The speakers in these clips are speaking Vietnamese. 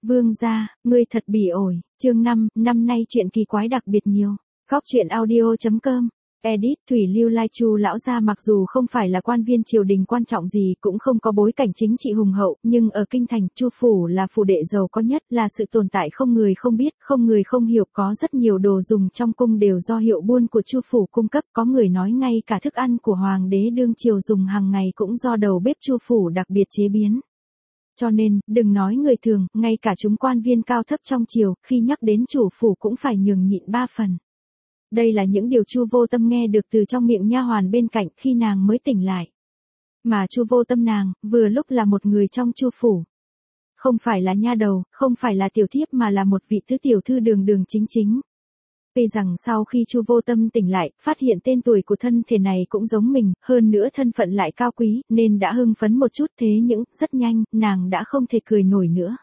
Vương gia, ngươi thật bỉ ổi. Chương 5, năm nay chuyện kỳ quái đặc biệt nhiều. Góc truyện audio.com. Edit Thủy Lưu Lai Chu lão gia mặc dù không phải là quan viên triều đình quan trọng gì, cũng không có bối cảnh chính trị hùng hậu, nhưng ở kinh thành, Chu phủ là phủ đệ giàu có nhất, là sự tồn tại không người không biết, không người không hiểu, có rất nhiều đồ dùng trong cung đều do hiệu buôn của Chu phủ cung cấp, có người nói ngay cả thức ăn của hoàng đế đương triều dùng hàng ngày cũng do đầu bếp Chu phủ đặc biệt chế biến. Cho nên, đừng nói người thường, ngay cả chúng quan viên cao thấp trong triều, khi nhắc đến chủ phủ cũng phải nhường nhịn 3 phần. Đây là những điều Chu Vô Tâm nghe được từ trong miệng nha hoàn bên cạnh khi nàng mới tỉnh lại. Mà Chu Vô Tâm nàng, vừa lúc là một người trong Chu phủ. Không phải là nha đầu, không phải là tiểu thiếp mà là một vị tứ tiểu thư đường đường chính chính. Tuy rằng sau khi Chu Vô Tâm tỉnh lại, phát hiện tên tuổi của thân thể này cũng giống mình, hơn nữa thân phận lại cao quý, nên đã hưng phấn một chút, thế nhưng, rất nhanh, nàng đã không thể cười nổi nữa.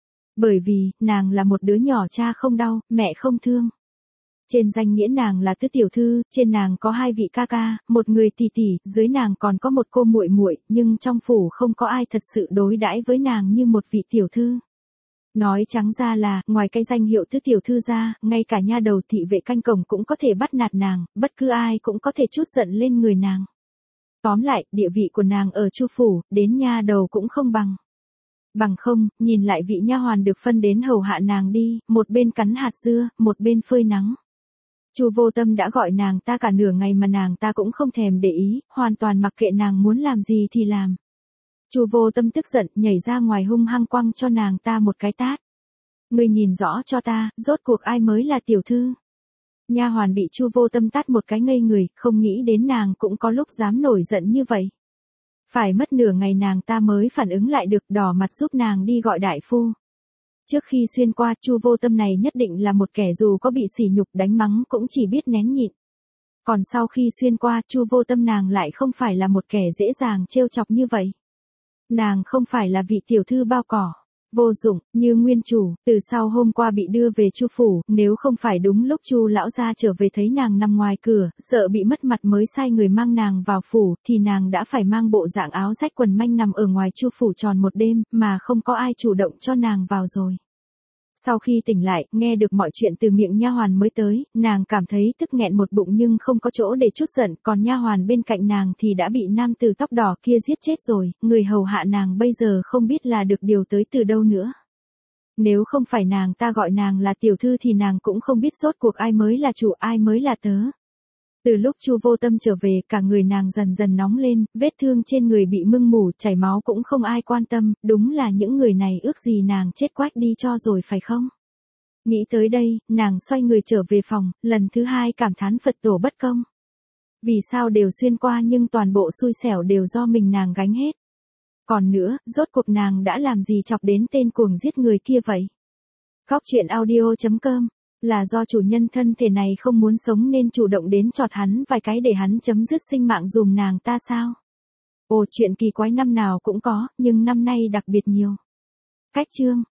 Bởi vì, nàng là một đứa nhỏ cha không đau, mẹ không thương. Trên danh nghĩa nàng là tứ tiểu thư, trên nàng có 2 vị ca ca, một người tỷ tỷ, dưới nàng còn có một cô muội muội, nhưng trong phủ không có ai thật sự đối đãi với nàng như một vị tiểu thư. Nói trắng ra là, ngoài cái danh hiệu tứ tiểu thư ra, ngay cả nha đầu thị vệ canh cổng cũng có thể bắt nạt nàng, bất cứ ai cũng có thể trút giận lên người nàng. Tóm lại, địa vị của nàng ở Chu phủ, đến nha đầu cũng không bằng. Bằng không, nhìn lại vị nha hoàn được phân đến hầu hạ nàng đi, một bên cắn hạt dưa, một bên phơi nắng. Chu Vô Tâm đã gọi nàng ta cả nửa ngày mà nàng ta cũng không thèm để ý, hoàn toàn mặc kệ nàng muốn làm gì thì làm. Chu Vô Tâm tức giận, nhảy ra ngoài hung hăng quăng cho nàng ta một cái tát. Ngươi nhìn rõ cho ta, rốt cuộc ai mới là tiểu thư? Nha hoàn bị Chu Vô Tâm tát một cái ngây người, không nghĩ đến nàng cũng có lúc dám nổi giận như vậy. Phải mất nửa ngày nàng ta mới phản ứng lại được, đỏ mặt giúp nàng đi gọi đại phu. Trước khi xuyên qua, Chu Vô Tâm này nhất định là một kẻ dù có bị sỉ nhục đánh mắng cũng chỉ biết nén nhịn. Còn sau khi xuyên qua, Chu Vô Tâm nàng lại không phải là một kẻ dễ dàng trêu chọc như vậy. Nàng không phải là vị tiểu thư bao cỏ, vô dụng, như nguyên chủ, từ sau hôm qua bị đưa về Chu phủ, nếu không phải đúng lúc Chu lão gia trở về thấy nàng nằm ngoài cửa, sợ bị mất mặt mới sai người mang nàng vào phủ, thì nàng đã phải mang bộ dạng áo rách quần manh nằm ở ngoài Chu phủ tròn một đêm, mà không có ai chủ động cho nàng vào rồi. Sau khi tỉnh lại, nghe được mọi chuyện từ miệng nha hoàn mới tới, nàng cảm thấy tức nghẹn một bụng nhưng không có chỗ để trút giận, còn nha hoàn bên cạnh nàng thì đã bị nam tử tóc đỏ kia giết chết rồi, người hầu hạ nàng bây giờ không biết là được điều tới từ đâu nữa. Nếu không phải nàng ta gọi nàng là tiểu thư thì nàng cũng không biết rốt cuộc ai mới là chủ, ai mới là tớ. Từ lúc Chu Vô Tâm trở về, cả người nàng dần dần nóng lên, vết thương trên người bị mưng mủ, chảy máu cũng không ai quan tâm, đúng là những người này ước gì nàng chết quách đi cho rồi phải không? Nghĩ tới đây, nàng xoay người trở về phòng, lần thứ 2 cảm thán Phật tổ bất công. Vì sao đều xuyên qua nhưng toàn bộ xui xẻo đều do mình nàng gánh hết? Còn nữa, rốt cuộc nàng đã làm gì chọc đến tên cuồng giết người kia vậy? Góc truyện audio.com. Là do chủ nhân thân thể này không muốn sống nên chủ động đến chọt hắn vài cái để hắn chấm dứt sinh mạng dùm nàng ta sao? Ồ, chuyện kỳ quái năm nào cũng có, nhưng năm nay đặc biệt nhiều. Cách chương.